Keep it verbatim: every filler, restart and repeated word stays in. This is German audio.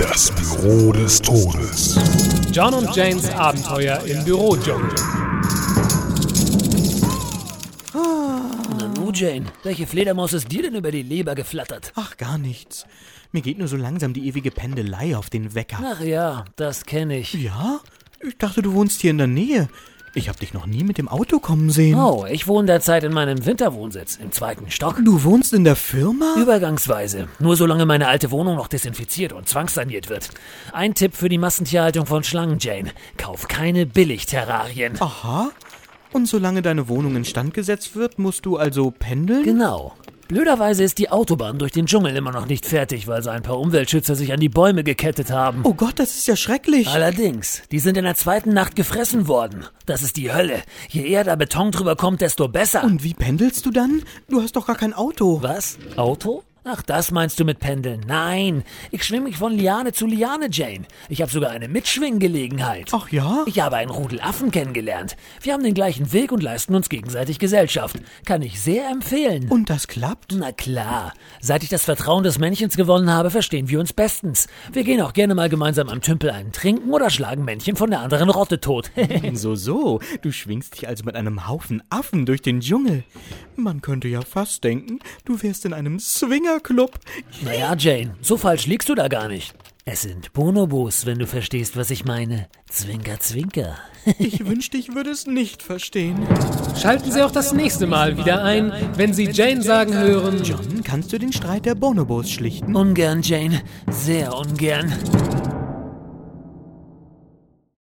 Das Büro des Todes. John und Janes Abenteuer im Bürodschungel. Nanu, Jane, welche Fledermaus ist dir denn über die Leber geflattert? Ach, gar nichts. Mir geht nur so langsam die ewige Pendelei auf den Wecker. Ach ja, das kenne ich. Ja? Ich dachte, du wohnst hier in der Nähe. Ich habe dich noch nie mit dem Auto kommen sehen. Oh, ich wohne derzeit in meinem Winterwohnsitz, im zweiten Stock. Du wohnst in der Firma? Übergangsweise. Nur solange meine alte Wohnung noch desinfiziert und zwangssaniert wird. Ein Tipp für die Massentierhaltung von Schlangen, Jane. Kauf keine Billig-Terrarien. Aha. Und solange deine Wohnung instand gesetzt wird, musst du also pendeln? Genau. Blöderweise ist die Autobahn durch den Dschungel immer noch nicht fertig, weil so ein paar Umweltschützer sich an die Bäume gekettet haben. Oh Gott, das ist ja schrecklich. Allerdings, die sind in der zweiten Nacht gefressen worden. Das ist die Hölle. Je eher da Beton drüber kommt, desto besser. Und wie pendelst du dann? Du hast doch gar kein Auto. Was? Auto? Ach, das meinst du mit Pendeln? Nein, ich schwinge mich von Liane zu Liane, Jane. Ich habe sogar eine Mitschwinggelegenheit. Ach ja? Ich habe einen Rudel Affen kennengelernt. Wir haben den gleichen Weg und leisten uns gegenseitig Gesellschaft. Kann ich sehr empfehlen. Und das klappt? Na klar. Seit ich das Vertrauen des Männchens gewonnen habe, verstehen wir uns bestens. Wir gehen auch gerne mal gemeinsam am Tümpel einen trinken oder schlagen Männchen von der anderen Rotte tot. So, so. Du schwingst dich also mit einem Haufen Affen durch den Dschungel. Man könnte ja fast denken, du wärst in einem Swingerclub. Naja, Jane, so falsch liegst du da gar nicht. Es sind Bonobos, wenn du verstehst, was ich meine. Zwinker, zwinker. Ich wünschte, ich würde es nicht verstehen. Schalten Sie auch das nächste Mal wieder ein, wenn Sie Jane sagen hören: John, kannst du den Streit der Bonobos schlichten? Ungern, Jane. Sehr ungern.